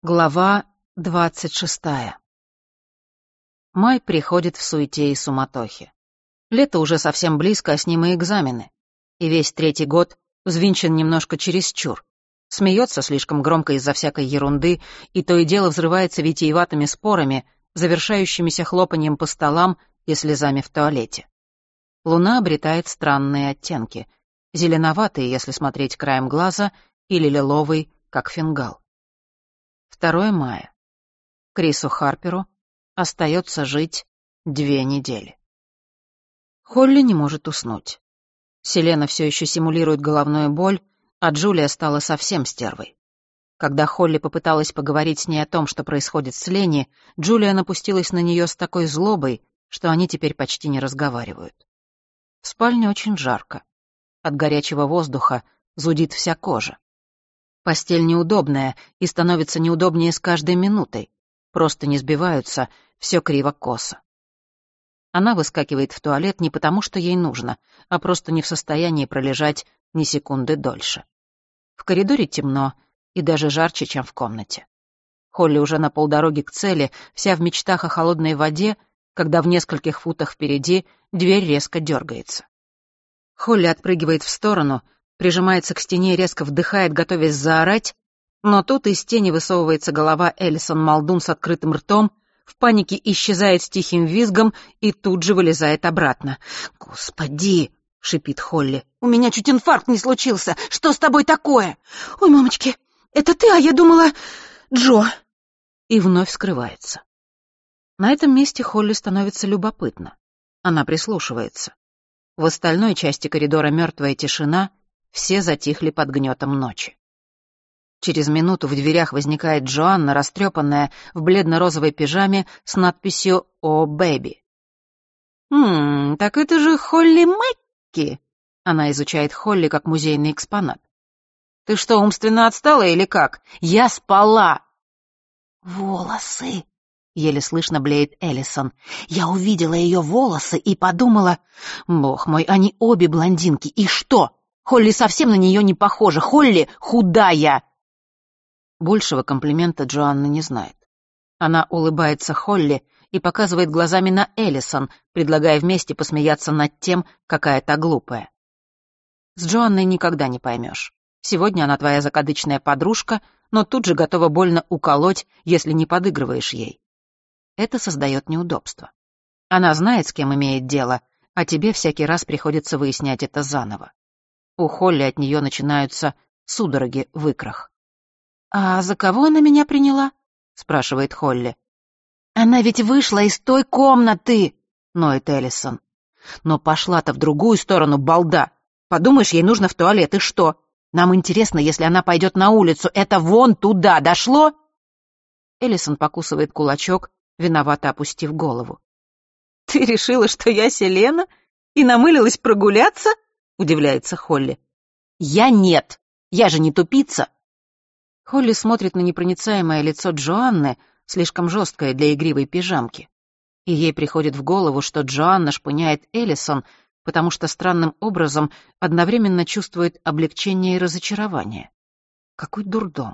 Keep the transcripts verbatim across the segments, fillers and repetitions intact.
Глава двадцать шестая. Май приходит в суете и суматохе. Лето уже совсем близко, а с ним и экзамены. И весь третий год взвинчен немножко чересчур. Смеется слишком громко из-за всякой ерунды, и то и дело взрывается витиеватыми спорами, завершающимися хлопаньем по столам и слезами в туалете. Луна обретает странные оттенки. Зеленоватый, если смотреть краем глаза, или лиловый, как фингал. второе мая. Крису Харперу остается жить две недели. Холли не может уснуть. Селена все еще симулирует головную боль, а Джулия стала совсем стервой. Когда Холли попыталась поговорить с ней о том, что происходит с Ленни, Джулия напустилась на нее с такой злобой, что они теперь почти не разговаривают. В спальне очень жарко. От горячего воздуха зудит вся кожа. Постель неудобная и становится неудобнее с каждой минутой. Просто не сбиваются, все криво-косо. Она выскакивает в туалет не потому, что ей нужно, а просто не в состоянии пролежать ни секунды дольше. В коридоре темно и даже жарче, чем в комнате. Холли уже на полдороги к цели, вся в мечтах о холодной воде, когда в нескольких футах впереди дверь резко дергается. Холли отпрыгивает в сторону, прижимается к стене и резко вдыхает, готовясь заорать, но тут из тени высовывается голова Элисон Молдун с открытым ртом, в панике исчезает с тихим визгом и тут же вылезает обратно. «Господи!» — шипит Холли. «У меня чуть инфаркт не случился! Что с тобой такое?» «Ой, мамочки, это ты, а я думала... Джо!» И вновь скрывается. На этом месте Холли становится любопытно. Она прислушивается. В остальной части коридора мертвая тишина, все затихли под гнетом ночи. Через минуту в дверях возникает Джоанна, растрепанная, в бледно-розовой пижаме с надписью «О, бэби». «Ммм, так это же Холли Мэкки!» Она изучает Холли как музейный экспонат. «Ты что, умственно отстала или как? Я спала!» «Волосы!» — еле слышно блеет Элисон. «Я увидела ее волосы и подумала... Бог мой, они обе блондинки, и что? Холли совсем на нее не похожа. Холли худая!» Большего комплимента Джоанна не знает. Она улыбается Холли и показывает глазами на Элисон, предлагая вместе посмеяться над тем, какая та глупая. С Джоанной никогда не поймешь. Сегодня она твоя закадычная подружка, но тут же готова больно уколоть, если не подыгрываешь ей. Это создает неудобство. Она знает, с кем имеет дело, а тебе всякий раз приходится выяснять это заново. У Холли от нее начинаются судороги в икрах. «А за кого она меня приняла?» — спрашивает Холли. «Она ведь вышла из той комнаты!» — ноет Элисон. «Но пошла-то в другую сторону, балда! Подумаешь, ей нужно в туалет, и что? Нам интересно, если она пойдет на улицу, это вон туда, дошло?» Элисон покусывает кулачок, виновато опустив голову. «Ты решила, что я Селена? И намылилась прогуляться?» — удивляется Холли. «Я нет! Я же не тупица!» Холли смотрит на непроницаемое лицо Джоанны, слишком жесткое для игривой пижамки. И ей приходит в голову, что Джоанна шпыняет Элисон, потому что странным образом одновременно чувствует облегчение и разочарование. Какой дурдом.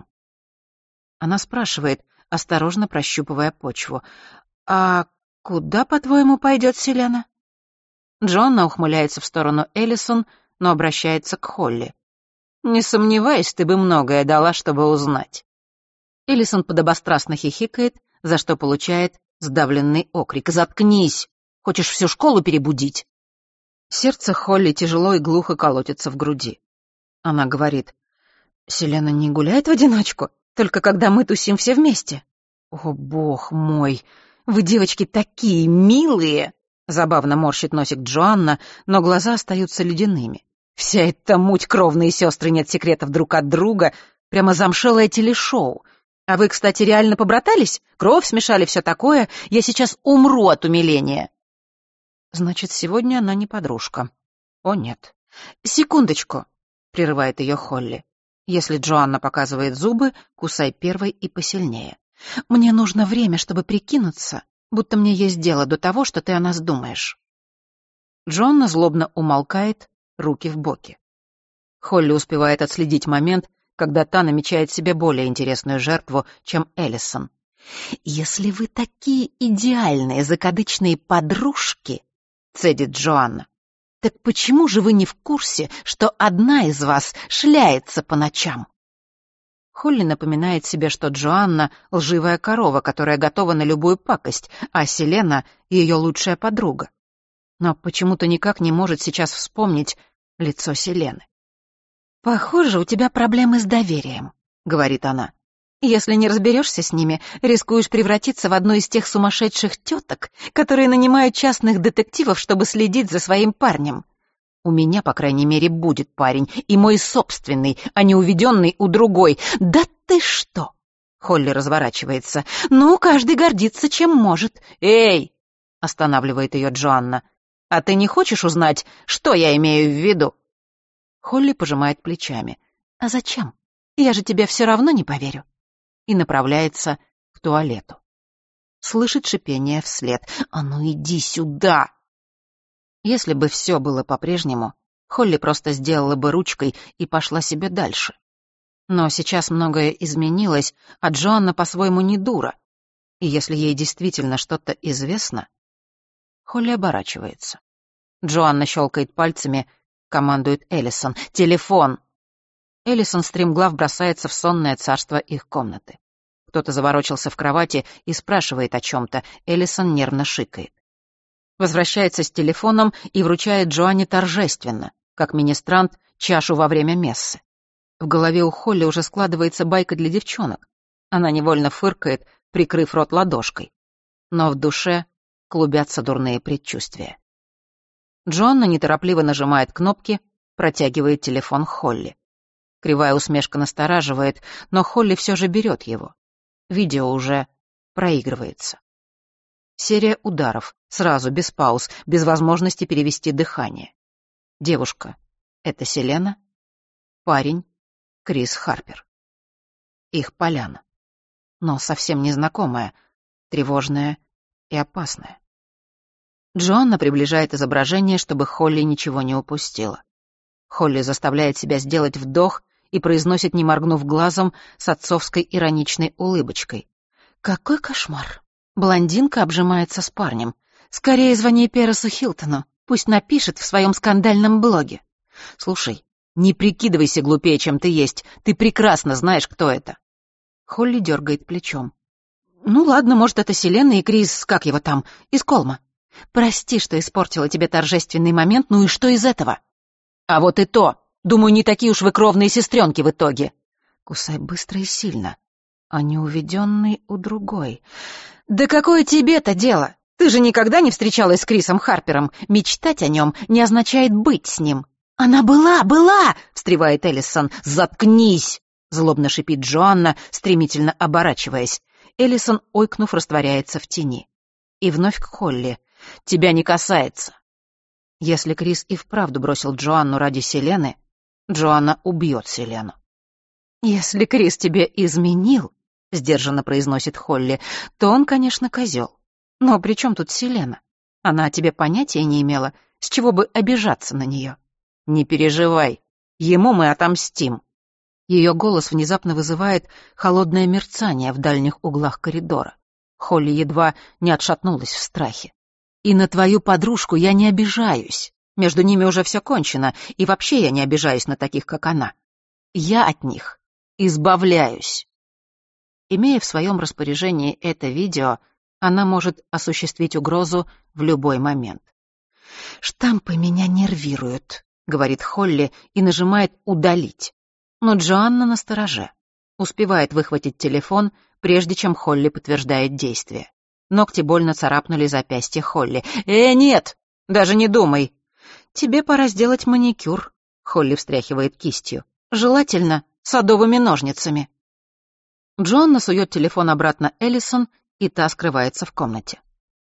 Она спрашивает, осторожно прощупывая почву. «А куда, по-твоему, пойдет Селена?» Джоанна ухмыляется в сторону Элисон, но обращается к Холли. «Не сомневаюсь, ты бы многое дала, чтобы узнать». Элисон подобострастно хихикает, за что получает сдавленный окрик. «Заткнись! Хочешь всю школу перебудить?» Сердце Холли тяжело и глухо колотится в груди. Она говорит: «Селена не гуляет в одиночку, только когда мы тусим все вместе». «О, бог мой! Вы, девочки, такие милые!» Забавно морщит носик Джоанна, но глаза остаются ледяными. Вся эта муть, кровные сестры, нет секретов друг от друга, прямо замшелое телешоу. А вы, кстати, реально побратались? Кровь смешали, все такое? Я сейчас умру от умиления. Значит, сегодня она не подружка. О, нет. Секундочку, прерывает ее Холли. Если Джоанна показывает зубы, кусай первой и посильнее. Мне нужно время, чтобы прикинуться, будто мне есть дело до того, что ты о нас думаешь. Джоанна злобно умолкает, руки в боки. Холли успевает отследить момент, когда та намечает себе более интересную жертву, чем Эллисон. «Если вы такие идеальные закадычные подружки», — цедит Джоанна, «так почему же вы не в курсе, что одна из вас шляется по ночам?» Холли напоминает себе, что Джоанна — лживая корова, которая готова на любую пакость, а Селена — ее лучшая подруга. Но почему-то никак не может сейчас вспомнить лицо Селены. «Похоже, у тебя проблемы с доверием», — говорит она. «Если не разберешься с ними, рискуешь превратиться в одну из тех сумасшедших теток, которые нанимают частных детективов, чтобы следить за своим парнем. У меня, по крайней мере, будет парень, и мой собственный, а не уведенный у другой. Да ты что!» Холли разворачивается. «Ну, каждый гордится, чем может». «Эй!» — останавливает ее Джоанна. «А ты не хочешь узнать, что я имею в виду?» Холли пожимает плечами. «А зачем? Я же тебе все равно не поверю». И направляется к туалету. Слышит шипение вслед. «А ну иди сюда!» Если бы все было по-прежнему, Холли просто сделала бы ручкой и пошла себе дальше. Но сейчас многое изменилось, а Джоанна по-своему не дура. И если ей действительно что-то известно... Холли оборачивается. Джоанна щелкает пальцами, командует Эллисон. «Телефон!» Эллисон стремглав бросается в сонное царство их комнаты. Кто-то заворочился в кровати и спрашивает о чем-то. Эллисон нервно шикает. Возвращается с телефоном и вручает Джоанне торжественно, как министрант, чашу во время мессы. В голове у Холли уже складывается байка для девчонок. Она невольно фыркает, прикрыв рот ладошкой. Но в душе клубятся дурные предчувствия. Джоанна неторопливо нажимает кнопки, протягивает телефон Холли. Кривая усмешка настораживает, но Холли все же берет его. Видео уже проигрывается. Серия ударов, сразу, без пауз, без возможности перевести дыхание. Девушка — это Селена, парень — Крис Харпер. Их поляна. Но совсем незнакомая, тревожная и опасная. Джоанна приближает изображение, чтобы Холли ничего не упустила. Холли заставляет себя сделать вдох и произносит, не моргнув глазом, с отцовской ироничной улыбочкой. «Какой кошмар! Блондинка обжимается с парнем. Скорее звони Пересу Хилтону, пусть напишет в своем скандальном блоге. Слушай, не прикидывайся глупее, чем ты есть, ты прекрасно знаешь, кто это». Холли дергает плечом. «Ну ладно, может, это Селена и Крис, как его там, из Колма. Прости, что испортила тебе торжественный момент, ну и что из этого?» «А вот и то. Думаю, не такие уж вы кровные сестренки в итоге». «Кусай быстро и сильно, а не уведенный у другой». «Да какое тебе-то дело? Ты же никогда не встречалась с Крисом Харпером. Мечтать о нем не означает быть с ним». «Она была, была!» — встревает Эллисон. «Заткнись!» — злобно шипит Джоанна, стремительно оборачиваясь. Эллисон, ойкнув, растворяется в тени. И вновь к Холли. «Тебя не касается». Если Крис и вправду бросил Джоанну ради Селены, Джоанна убьет Селену. «Если Крис тебе изменил, — сдержанно произносит Холли, — то он, конечно, козел. Но при чем тут Селена? Она о тебе понятия не имела, с чего бы обижаться на нее. Не переживай, ему мы отомстим». Ее голос внезапно вызывает холодное мерцание в дальних углах коридора. Холли едва не отшатнулась в страхе. «И на твою подружку я не обижаюсь. Между ними уже все кончено, и вообще я не обижаюсь на таких, как она. Я от них избавляюсь». Имея в своем распоряжении это видео, она может осуществить угрозу в любой момент. «Штампы меня нервируют», — говорит Холли и нажимает «удалить». Но Джоанна настороже. Успевает выхватить телефон, прежде чем Холли подтверждает действие. Ногти больно царапнули запястье Холли. «Э, нет! Даже не думай!» «Тебе пора сделать маникюр», — Холли встряхивает кистью. «Желательно садовыми ножницами». Джоанна сует телефон обратно Эллисон, и та скрывается в комнате.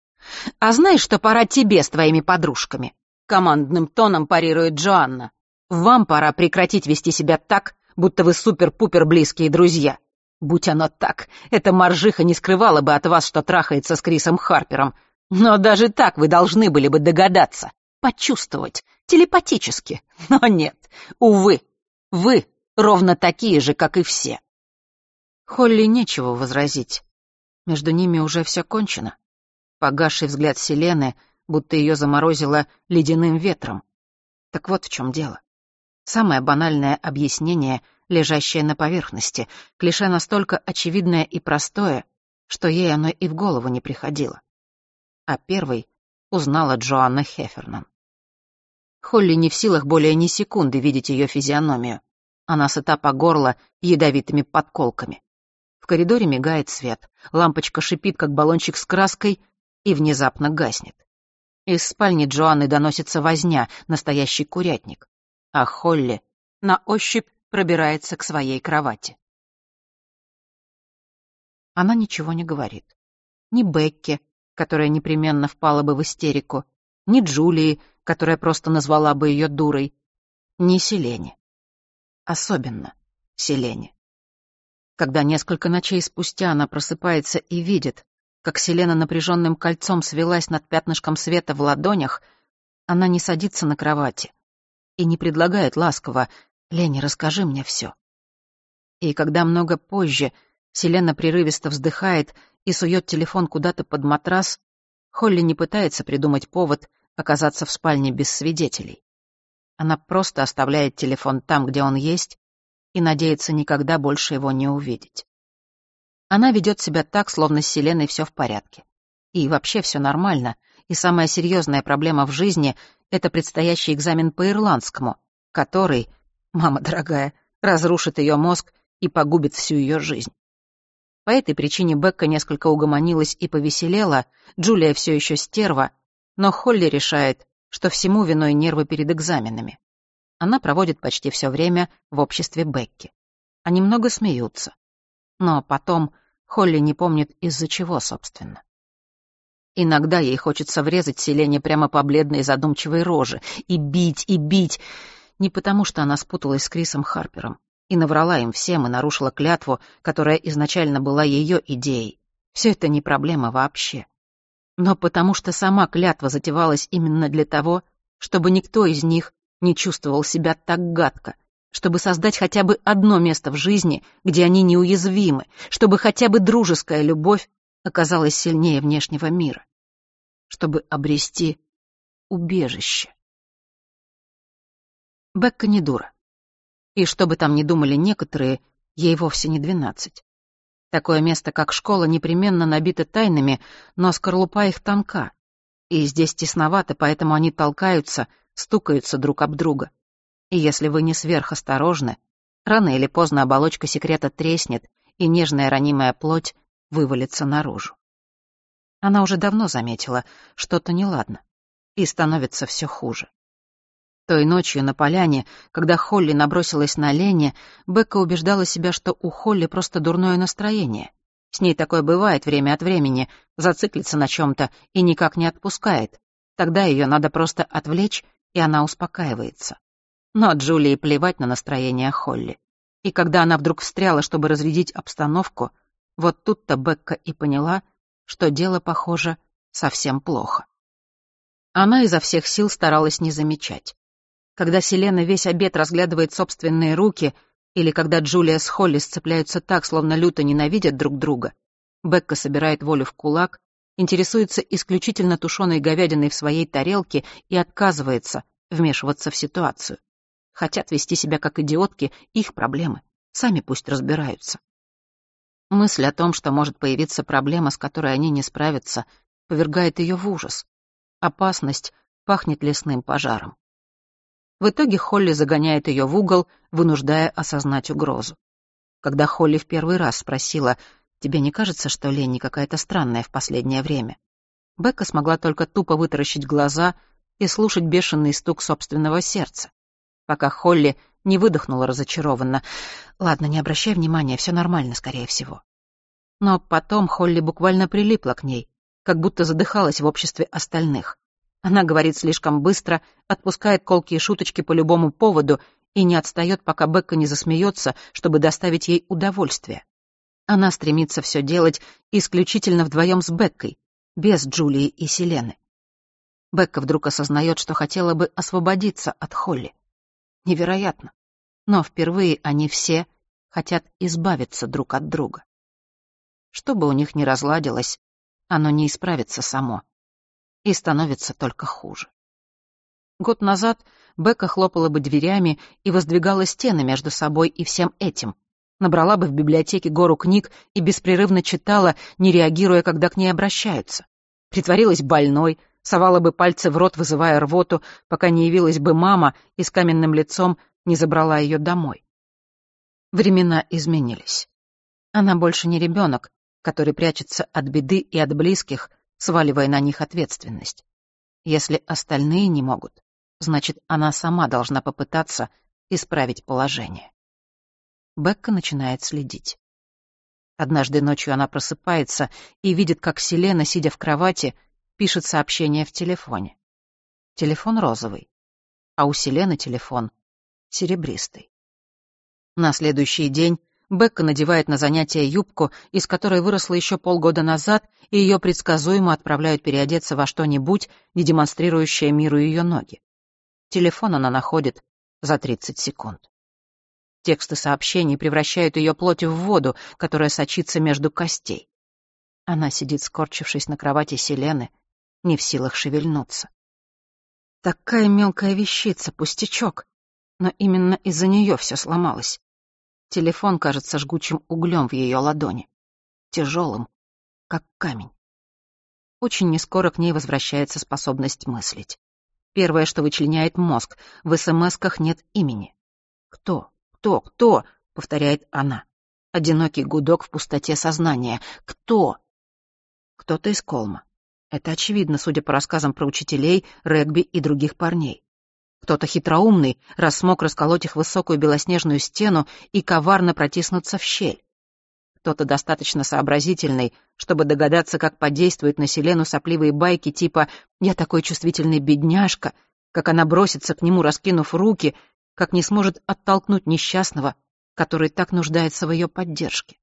«А знаешь, что пора тебе с твоими подружками?» — командным тоном парирует Джоанна. «Вам пора прекратить вести себя так, будто вы супер-пупер близкие друзья. Будь оно так, эта моржиха не скрывала бы от вас, что трахается с Крисом Харпером. Но даже так вы должны были бы догадаться, почувствовать, телепатически. Но нет, увы, вы ровно такие же, как и все». Холли нечего возразить. Между ними уже все кончено. Погасший взгляд Селены, будто ее заморозило ледяным ветром. Так вот в чем дело. Самое банальное объяснение, лежащее на поверхности, клише настолько очевидное и простое, что ей оно и в голову не приходило. А первой узнала Джоанна Хеффернан. Холли не в силах более ни секунды видеть ее физиономию. Она сыта по горло ядовитыми подколками. В коридоре мигает свет, лампочка шипит, как баллончик с краской, и внезапно гаснет. Из спальни Джоанны доносится возня, настоящий курятник, а Холли на ощупь пробирается к своей кровати. Она ничего не говорит. Ни Бекке, которая непременно впала бы в истерику, ни Джулии, которая просто назвала бы ее дурой, ни Селене. Особенно Селене. Когда несколько ночей спустя она просыпается и видит, как Селена напряженным кольцом свелась над пятнышком света в ладонях, она не садится на кровати и не предлагает ласково: «Лене, расскажи мне все». И когда много позже Селена прерывисто вздыхает и сует телефон куда-то под матрас, Холли не пытается придумать повод оказаться в спальне без свидетелей. Она просто оставляет телефон там, где он есть, и надеется никогда больше его не увидеть. Она ведет себя так, словно с Селеной все в порядке. И вообще все нормально, и самая серьезная проблема в жизни — это предстоящий экзамен по ирландскому, который, мама дорогая, разрушит ее мозг и погубит всю ее жизнь. По этой причине Бекка несколько угомонилась и повеселела, Джулия все еще стерва, но Холли решает, что всему виной нервы перед экзаменами. Она проводит почти все время в обществе Бекки. Они много смеются. Но потом Холли не помнит, из-за чего, собственно. Иногда ей хочется врезать Селене прямо по бледной задумчивой роже и бить, и бить, не потому что она спуталась с Крисом Харпером и наврала им всем и нарушила клятву, которая изначально была ее идеей. Все это не проблема вообще. Но потому что сама клятва затевалась именно для того, чтобы никто из них не чувствовал себя так гадко, чтобы создать хотя бы одно место в жизни, где они неуязвимы, чтобы хотя бы дружеская любовь оказалась сильнее внешнего мира, чтобы обрести убежище. Бекка не дура. И что бы там ни думали некоторые, ей вовсе не двенадцать. Такое место, как школа, непременно набито тайнами, но скорлупа их тонка. И здесь тесновато, поэтому они толкаются, стукаются друг об друга. И если вы не сверхосторожны, рано или поздно оболочка секрета треснет, и нежная ранимая плоть вывалится наружу. Она уже давно заметила, что-то неладно, и становится все хуже. Той ночью на поляне, когда Холли набросилась на Лене, Бекка убеждала себя, что у Холли просто дурное настроение. С ней такое бывает время от времени, зациклится на чем-то и никак не отпускает. Тогда ее надо просто отвлечь, и она успокаивается. Но Джулии плевать на настроение Холли. И когда она вдруг встряла, чтобы разрядить обстановку, вот тут-то Бекка и поняла, что дело, похоже, совсем плохо. Она изо всех сил старалась не замечать. Когда Селена весь обед разглядывает собственные руки, или когда Джулия с Холли сцепляются так, словно люто ненавидят друг друга, Бекка собирает волю в кулак, интересуется исключительно тушеной говядиной в своей тарелке и отказывается вмешиваться в ситуацию. Хотят вести себя как идиотки, их проблемы, сами пусть разбираются. Мысль о том, что может появиться проблема, с которой они не справятся, повергает ее в ужас. Опасность пахнет лесным пожаром. В итоге Холли загоняет ее в угол, вынуждая осознать угрозу. Когда Холли в первый раз спросила: «Тебе не кажется, что Ленни какая-то странная в последнее время?» Бекка смогла только тупо вытаращить глаза и слушать бешеный стук собственного сердца, пока Холли не выдохнула разочарованно: «Ладно, не обращай внимания, все нормально, скорее всего». Но потом Холли буквально прилипла к ней, как будто задыхалась в обществе остальных. Она говорит слишком быстро, отпускает колкие шуточки по любому поводу и не отстает, пока Бекка не засмеется, чтобы доставить ей удовольствие. Она стремится все делать исключительно вдвоем с Беккой, без Джулии и Селены. Бекка вдруг осознает, что хотела бы освободиться от Холли. Невероятно. но впервые они все хотят избавиться друг от друга. Что бы у них ни разладилось, оно не исправится само и становится только хуже. Год назад Бекка хлопала бы дверями и воздвигала стены между собой и всем этим, набрала бы в библиотеке гору книг и беспрерывно читала, не реагируя, когда к ней обращаются. Притворилась больной, совала бы пальцы в рот, вызывая рвоту, пока не явилась бы мама и с каменным лицом не забрала ее домой. Времена изменились. Она больше не ребенок, который прячется от беды и от близких, сваливая на них ответственность. Если остальные не могут, значит, она сама должна попытаться исправить положение. Бекка начинает следить. Однажды ночью она просыпается и видит, как Селена, сидя в кровати, пишет сообщение в телефоне. Телефон розовый, а у Селены телефон серебристый. На следующий день Бекка надевает на занятия юбку, из которой выросла еще полгода назад, и ее предсказуемо отправляют переодеться во что-нибудь, не демонстрирующее миру ее ноги. Телефон она находит за тридцать секунд. Тексты сообщений превращают ее плоть в воду, которая сочится между костей. Она сидит, скорчившись на кровати Селены, не в силах шевельнуться. Такая мелкая вещица, пустячок, но именно из-за нее все сломалось. Телефон кажется жгучим углем в ее ладони, тяжелым, как камень. Очень нескоро к ней возвращается способность мыслить. Первое, что вычленяет мозг, в эсэмэсках нет имени. «Кто? Кто? Кто?» — повторяет она. Одинокий гудок в пустоте сознания. «Кто?» Кто-то из Колма. Это очевидно, судя по рассказам про учителей, регби и других парней. Кто-то хитроумный, раз смог расколоть их высокую белоснежную стену и коварно протиснуться в щель. Кто-то достаточно сообразительный, чтобы догадаться, как подействуют на Селену сопливые байки типа «я такой чувствительный бедняжка», как она бросится к нему, раскинув руки, как не сможет оттолкнуть несчастного, который так нуждается в ее поддержке.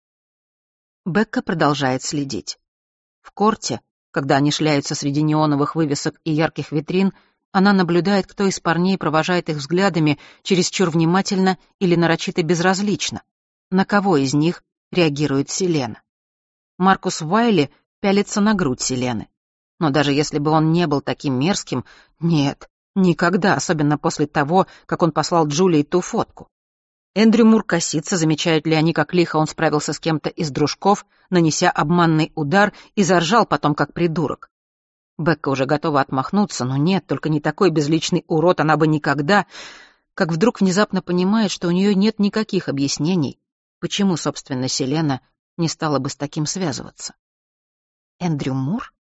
Бекка продолжает следить. В корте, когда они шляются среди неоновых вывесок и ярких витрин, она наблюдает, кто из парней провожает их взглядами чересчур внимательно или нарочито безразлично, на кого из них реагирует Селена. Маркус Уайли пялится на грудь Селены. Но даже если бы он не был таким мерзким, нет, никогда, особенно после того, как он послал Джулии ту фотку. Эндрю Мур косится, замечают ли они, как лихо он справился с кем-то из дружков, нанеся обманный удар, и заржал потом, как придурок. Бекка уже готова отмахнуться, но нет, только не такой безличный урод она бы никогда, как вдруг внезапно понимает, что у нее нет никаких объяснений, почему, собственно, Селена не стала бы с таким связываться. Эндрю Мур?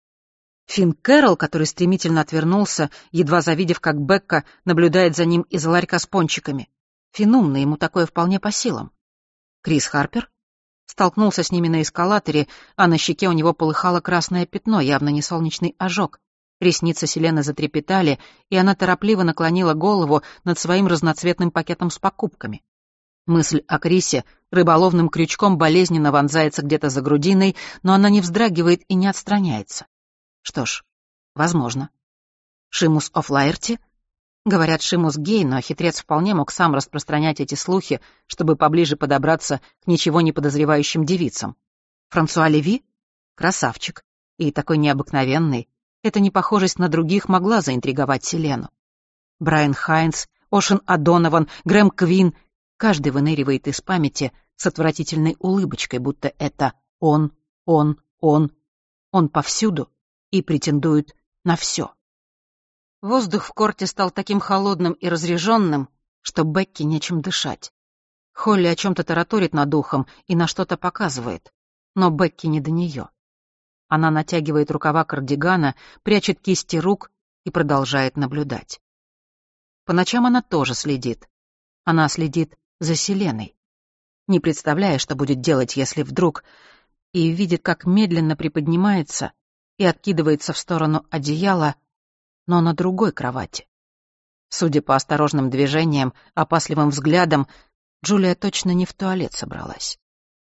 Финн Кэрролл, который стремительно отвернулся, едва завидев, как Бекка наблюдает за ним из ларька с пончиками. Финн умный, ему такое вполне по силам. Крис Харпер столкнулся с ними на эскалаторе, а на щеке у него полыхало красное пятно, явно не солнечный ожог. Ресницы Селены затрепетали, и она торопливо наклонила голову над своим разноцветным пакетом с покупками. Мысль о Крисе рыболовным крючком болезненно вонзается где-то за грудиной, но она не вздрагивает и не отстраняется. Что ж, возможно. Шимус О'Флаерти? Говорят, Шимус гей, но хитрец вполне мог сам распространять эти слухи, чтобы поближе подобраться к ничего не подозревающим девицам. Франсуа Леви? Красавчик. И такой необыкновенный. Эта непохожесть на других могла заинтриговать Селену. Брайан Хайнс, Ошен Адонован, Грэм Квин. Каждый выныривает из памяти с отвратительной улыбочкой, будто это он, он, он. Он повсюду и претендует на все. Воздух в корте стал таким холодным и разреженным, что Бекке нечем дышать. Холли о чем-то тараторит над ухом и на что-то показывает, но Бекке не до нее. Она натягивает рукава кардигана, прячет кисти рук и продолжает наблюдать. По ночам она тоже следит. Она следит за Селеной, не представляя, что будет делать, если вдруг, и видит, как медленно приподнимается и откидывается в сторону одеяла, но на другой кровати. Судя по осторожным движениям, опасливым взглядам, Джулия точно не в туалет собралась.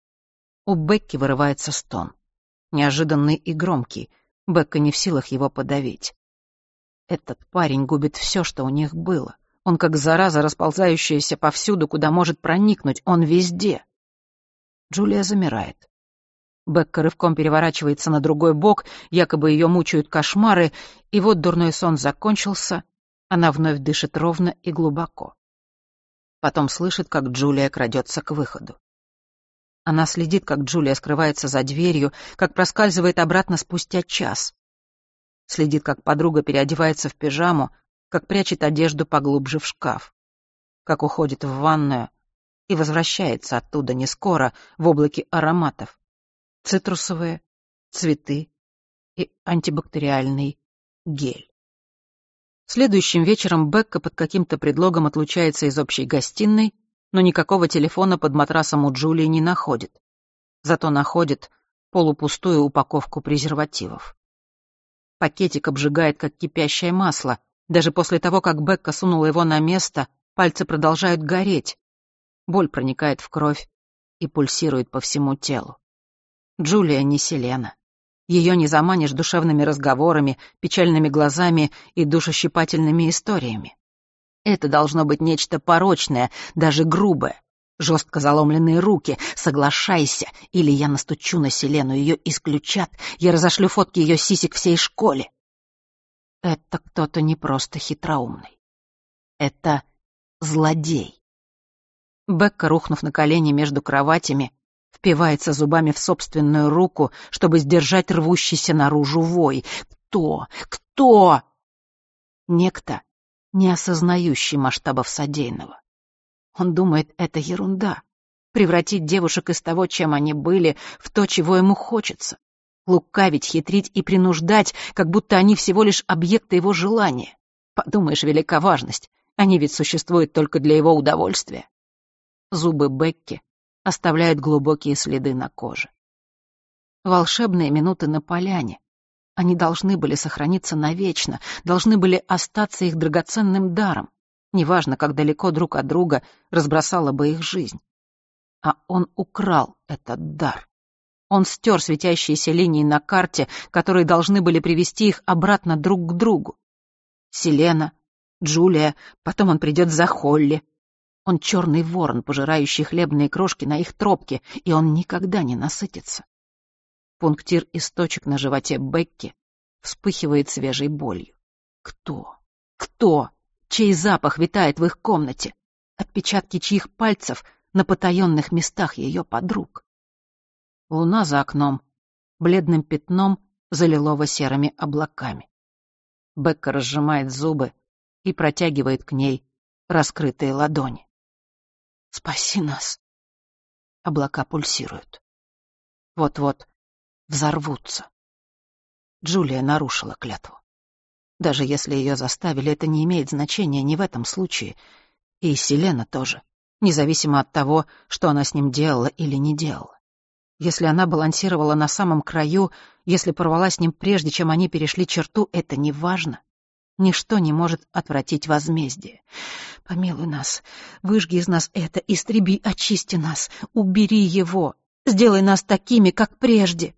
У Бекки вырывается стон. Неожиданный и громкий. Бекка не в силах его подавить. Этот парень губит все, что у них было. Он как зараза, расползающаяся повсюду, куда может проникнуть. Он везде. Джулия замирает. Бекка рывком переворачивается на другой бок, якобы ее мучают кошмары, и вот дурной сон закончился, она вновь дышит ровно и глубоко. Потом слышит, как Джулия крадется к выходу. Она следит, как Джулия скрывается за дверью, как проскальзывает обратно спустя час. Следит, как подруга переодевается в пижаму, как прячет одежду поглубже в шкаф, как уходит в ванную и возвращается оттуда не скоро, в облаке ароматов. Цитрусовые, цветы и антибактериальный гель. Следующим вечером Бекка под каким-то предлогом отлучается из общей гостиной, но никакого телефона под матрасом у Джулии не находит. Зато находит полупустую упаковку презервативов. Пакетик обжигает, как кипящее масло. Даже после того, как Бекка сунула его на место, пальцы продолжают гореть. Боль проникает в кровь и пульсирует по всему телу. Джулия не Селена. Ее не заманишь душевными разговорами, печальными глазами и душещипательными историями. Это должно быть нечто порочное, даже грубое. Жестко заломленные руки. Соглашайся, или я настучу на Селену, ее исключат, я разошлю фотки ее сисек всей школе. Это кто-то не просто хитроумный. Это злодей. Бекка, рухнув на колени между кроватями, впивается зубами в собственную руку, чтобы сдержать рвущийся наружу вой. Кто? Кто? Некто, не осознающий масштабов содеянного. Он думает, это ерунда. Превратить девушек из того, чем они были, в то, чего ему хочется. Лукавить, хитрить и принуждать, как будто они всего лишь объекты его желания. Подумаешь, велика важность. Они ведь существуют только для его удовольствия. Зубы Бекки оставляют глубокие следы на коже. Волшебные минуты на поляне. Они должны были сохраниться навечно, должны были остаться их драгоценным даром. Неважно, как далеко друг от друга разбросала бы их жизнь. А он украл этот дар. Он стер светящиеся линии на карте, которые должны были привести их обратно друг к другу. Селена, Джулия, потом он придет за Холли. Он черный ворон, пожирающий хлебные крошки на их тропке, и он никогда не насытится. Пунктир из точек на животе Бекки вспыхивает свежей болью. Кто? Кто? Чей запах витает в их комнате? Отпечатки чьих пальцев на потаенных местах ее подруг? Луна за окном бледным пятном за лилово-серыми облаками. Бекка разжимает зубы и протягивает к ней раскрытые ладони. «Спаси нас!» Облака пульсируют. Вот-вот взорвутся. Джулия нарушила клятву. Даже если ее заставили, это не имеет значения ни в этом случае. И Селена тоже, независимо от того, что она с ним делала или не делала. Если она балансировала на самом краю, если порвала с ним прежде, чем они перешли черту, это не важно. Ничто не может отвратить возмездие. Помилуй нас, выжги из нас это, истреби, очисти нас, убери его, сделай нас такими, как прежде.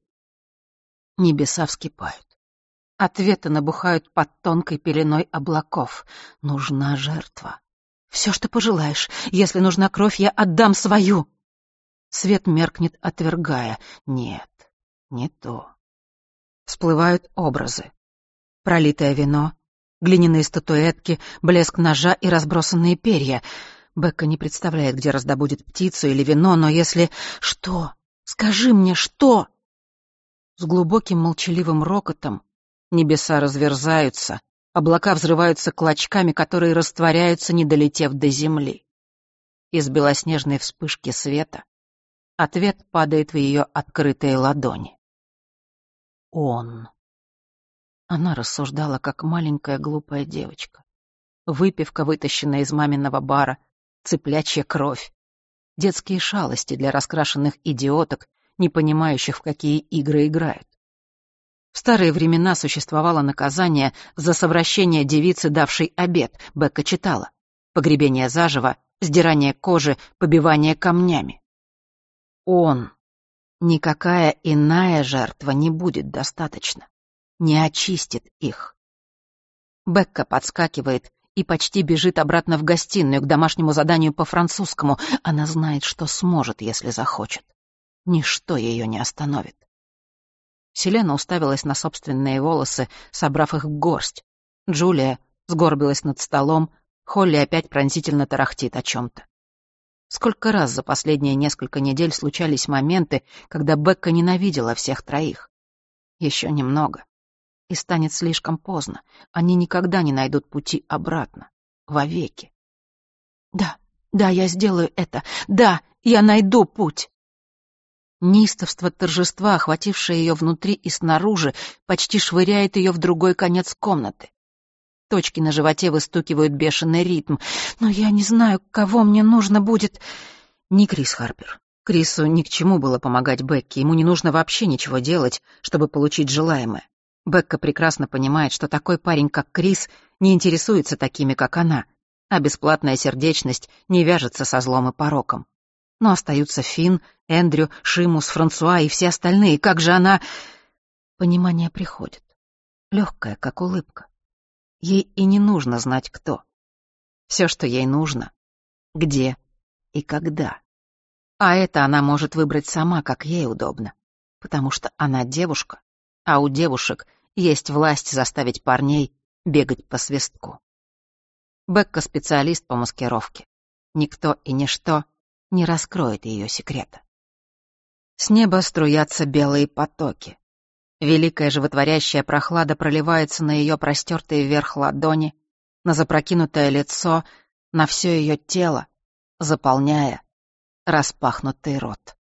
Небеса вскипают. Ответы набухают под тонкой пеленой облаков. Нужна жертва. Все, что пожелаешь. Если нужна кровь, я отдам свою. Свет меркнет, отвергая. Нет, не то. Всплывают образы. Пролитое вино, глиняные статуэтки, блеск ножа и разбросанные перья. Бекка не представляет, где раздобудет птицу или вино, но если... Что? Скажи мне, что? С глубоким молчаливым рокотом небеса разверзаются, облака взрываются клочками, которые растворяются, не долетев до земли. Из белоснежной вспышки света ответ падает в ее открытые ладони. Он. Она рассуждала, как маленькая глупая девочка. Выпивка, вытащенная из маминого бара, цыплячья кровь. Детские шалости для раскрашенных идиоток, не понимающих, в какие игры играют. В старые времена существовало наказание за совращение девицы, давшей обет, Бекка читала. Погребение заживо, сдирание кожи, побивание камнями. Он. Никакая иная жертва не будет достаточно. Не очистит их. Бекка подскакивает и почти бежит обратно в гостиную к домашнему заданию по французскому. Она знает, что сможет, если захочет. Ничто ее не остановит. Селена уставилась на собственные волосы, собрав их в горсть. Джулия сгорбилась над столом, Холли опять пронзительно тарахтит о чем-то. Сколько раз за последние несколько недель случались моменты, когда Бекка ненавидела всех троих. Еще немного, и станет слишком поздно. Они никогда не найдут пути обратно. Вовеки. «Да, да, я сделаю это. Да, я найду путь». Неистовство торжества, охватившее ее внутри и снаружи, почти швыряет ее в другой конец комнаты. Точки на животе выстукивают бешеный ритм. «Но я не знаю, кого мне нужно будет...» Не Крис Харпер. Крису ни к чему было помогать Бекке, ему не нужно вообще ничего делать, чтобы получить желаемое. Бекка прекрасно понимает, что такой парень, как Крис, не интересуется такими, как она, а бесплатная сердечность не вяжется со злом и пороком. Но остаются Финн, Эндрю, Шимус, Франсуа и все остальные. Как же она... Понимание приходит. Легкое, как улыбка. Ей и не нужно знать, кто. Все, что ей нужно, где и когда. А это она может выбрать сама, как ей удобно. Потому что она девушка, а у девушек есть власть заставить парней бегать по свистку. Бекка — специалист по маскировке. Никто и ничто не раскроет ее секрета. С неба струятся белые потоки. Великая животворящая прохлада проливается на ее простертые вверх ладони, на запрокинутое лицо, на все ее тело, заполняя распахнутый рот.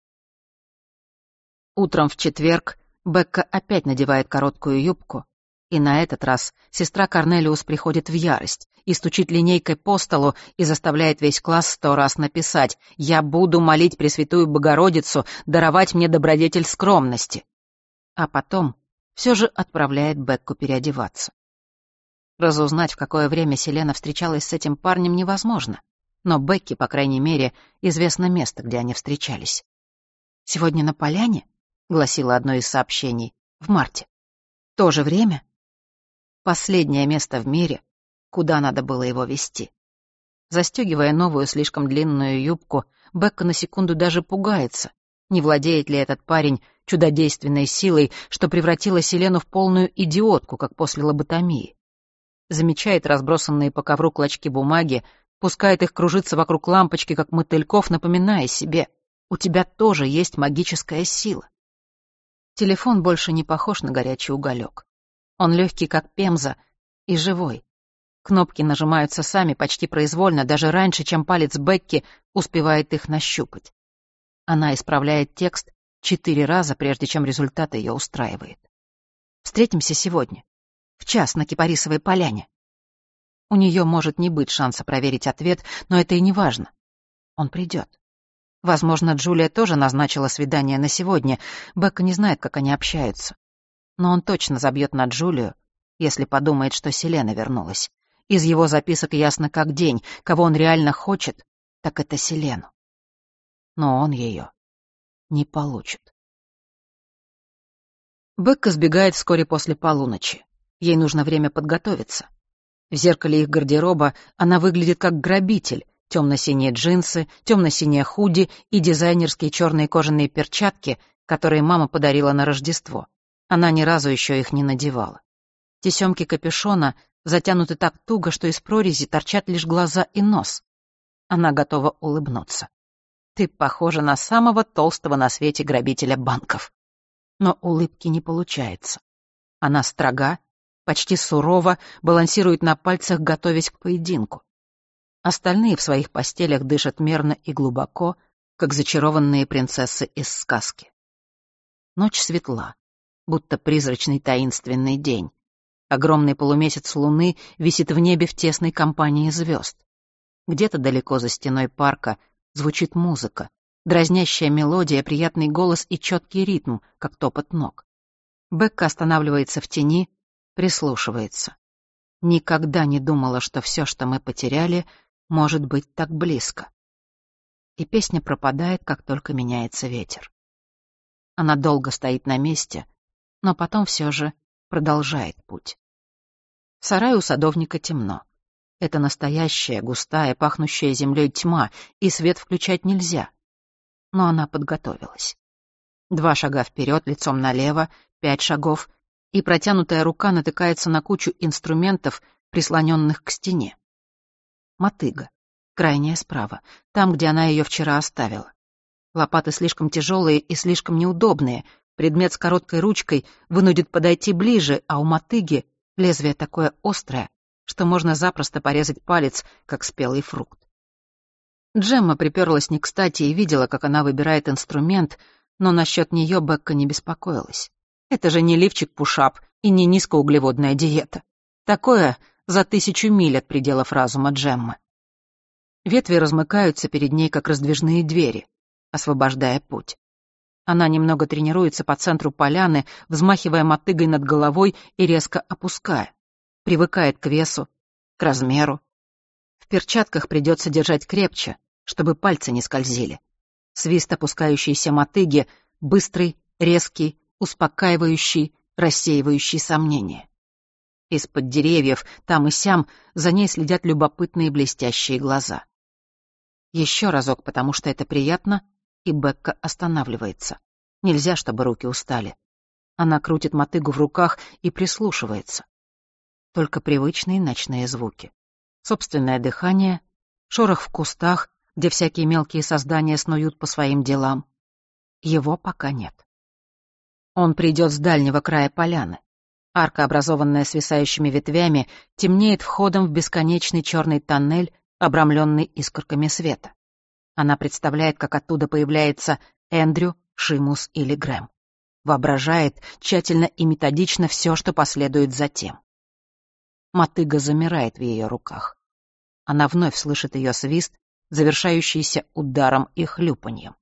Утром в четверг Бекка опять надевает короткую юбку, и на этот раз сестра Корнелиус приходит в ярость и стучит линейкой по столу и заставляет весь класс сто раз написать: «Я буду молить Пресвятую Богородицу даровать мне добродетель скромности». А потом все же отправляет Бекку переодеваться. Разузнать, в какое время Селена встречалась с этим парнем, невозможно, но Бекке, по крайней мере, известно место, где они встречались. «Сегодня на поляне?» — гласило одно из сообщений. «В марте. То же время?» Последнее место в мире, куда надо было его везти. Застегивая новую, слишком длинную юбку, Бекка на секунду даже пугается, не владеет ли этот парень чудодейственной силой, что превратила Селену в полную идиотку, как после лоботомии. Замечает разбросанные по ковру клочки бумаги, пускает их кружиться вокруг лампочки, как мотыльков, напоминая себе: у тебя тоже есть магическая сила. Телефон больше не похож на горячий уголек. Он легкий, как пемза, и живой. Кнопки нажимаются сами, почти произвольно, даже раньше, чем палец Бекки успевает их нащупать. Она исправляет текст четыре раза, прежде чем результат ее устраивает. «Встретимся сегодня. В час на Кипарисовой поляне». У нее может не быть шанса проверить ответ, но это и не важно. Он придет. Возможно, Джулия тоже назначила свидание на сегодня. Бекка не знает, как они общаются. Но он точно забьет на Джулию, если подумает, что Селена вернулась. Из его записок ясно как день. Кого он реально хочет, так это Селену. Но он ее не получит. Бекка сбегает вскоре после полуночи. Ей нужно время подготовиться. В зеркале их гардероба она выглядит как грабитель. Темно-синие джинсы, темно-синее худи и дизайнерские черные кожаные перчатки, которые мама подарила на Рождество. Она ни разу еще их не надевала. Тесемки капюшона затянуты так туго, что из прорези торчат лишь глаза и нос. Она готова улыбнуться. «Ты похожа на самого толстого на свете грабителя банков». Но улыбки не получается. Она строга, почти сурова, балансирует на пальцах, готовясь к поединку. Остальные в своих постелях дышат мерно и глубоко, как зачарованные принцессы из сказки. Ночь светла, будто призрачный таинственный день. Огромный полумесяц луны висит в небе в тесной компании звезд. Где-то далеко за стеной парка звучит музыка, дразнящая мелодия, приятный голос и четкий ритм, как топот ног. Бекка останавливается в тени, прислушивается. Никогда не думала, что все, что мы потеряли, может быть так близко. И песня пропадает, как только меняется ветер. Она долго стоит на месте, но потом все же продолжает путь. В сарае у садовника темно. Это настоящая, густая, пахнущая землей тьма, и свет включать нельзя. Но она подготовилась. Два шага вперед, лицом налево, пять шагов, и протянутая рука натыкается на кучу инструментов, прислоненных к стене. Мотыга, крайняя справа, там, где она ее вчера оставила. Лопаты слишком тяжелые и слишком неудобные, предмет с короткой ручкой вынудит подойти ближе, а у мотыги лезвие такое острое, что можно запросто порезать палец, как спелый фрукт. Джемма приперлась не кстати и видела, как она выбирает инструмент, но насчет нее Бекка не беспокоилась. Это же не лифчик-пушап и не низкоуглеводная диета. Такое за тысячу миль от пределов разума Джеммы. Ветви размыкаются перед ней, как раздвижные двери, освобождая путь. Она немного тренируется по центру поляны, взмахивая мотыгой над головой и резко опуская. Привыкает к весу, к размеру. В перчатках придется держать крепче, чтобы пальцы не скользили. Свист опускающейся мотыги — быстрый, резкий, успокаивающий, рассеивающий сомнения. Из-под деревьев, там и сям, за ней следят любопытные блестящие глаза. Еще разок, потому что это приятно, и Бекка останавливается. Нельзя, чтобы руки устали. Она крутит мотыгу в руках и прислушивается. Только привычные ночные звуки. Собственное дыхание, шорох в кустах, где всякие мелкие создания снуют по своим делам. Его пока нет. Он придет с дальнего края поляны. Арка, образованная свисающими ветвями, темнеет входом в бесконечный черный тоннель, обрамленный искорками света. Она представляет, как оттуда появляется Эндрю, Шимус или Грэм. Воображает тщательно и методично все, что последует затем. Мотыга замирает в ее руках. Она вновь слышит ее свист, завершающийся ударом и хлюпаньем.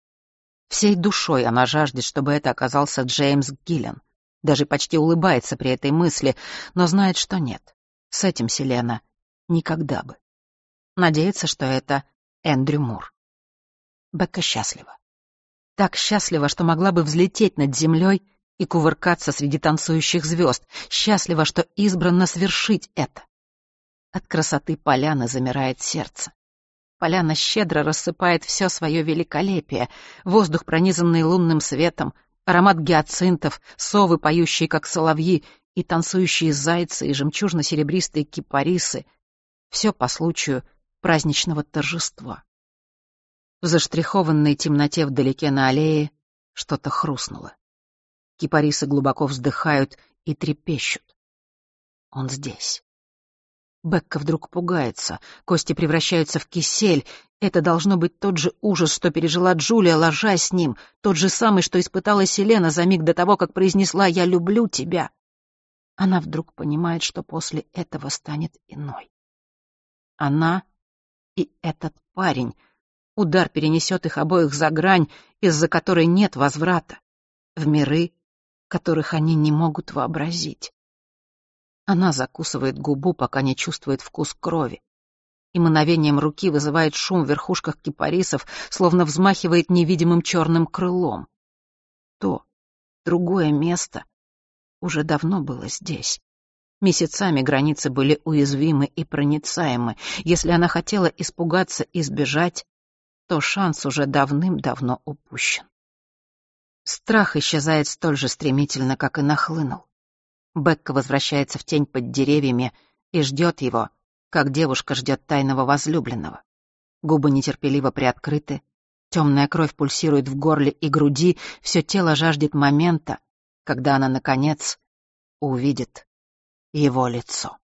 Всей душой она жаждет, чтобы это оказался Джеймс Гиллен. Даже почти улыбается при этой мысли, но знает, что нет. С этим Селена никогда бы. Надеется, что это Эндрю Мур. Бекка счастлива. Так счастлива, что могла бы взлететь над землей и кувыркаться среди танцующих звезд, счастлива, что избрано свершить это. От красоты поляны замирает сердце. Поляна щедро рассыпает все свое великолепие, воздух, пронизанный лунным светом, аромат гиацинтов, совы, поющие как соловьи, и танцующие зайцы, и жемчужно-серебристые кипарисы. Все по случаю праздничного торжества. В заштрихованной темноте вдалеке на аллее что-то хрустнуло. Кипарисы глубоко вздыхают и трепещут. Он здесь. Бекка вдруг пугается, кости превращаются в кисель. Это должно быть тот же ужас, что пережила Джулия, ложась с ним, тот же самый, что испытала Селена за миг до того, как произнесла «Я люблю тебя». Она вдруг понимает, что после этого станет иной. Она и этот парень. Удар перенесет их обоих за грань, из-за которой нет возврата, в миры, которых они не могут вообразить. Она закусывает губу, пока не чувствует вкус крови, и мановением руки вызывает шум в верхушках кипарисов, словно взмахивает невидимым черным крылом. То, другое место уже давно было здесь. Месяцами границы были уязвимы и проницаемы. Если она хотела испугаться и сбежать, то шанс уже давным-давно упущен. Страх исчезает столь же стремительно, как и нахлынул. Бекка возвращается в тень под деревьями и ждет его, как девушка ждет тайного возлюбленного. Губы нетерпеливо приоткрыты, темная кровь пульсирует в горле и груди, все тело жаждет момента, когда она, наконец, увидит его лицо.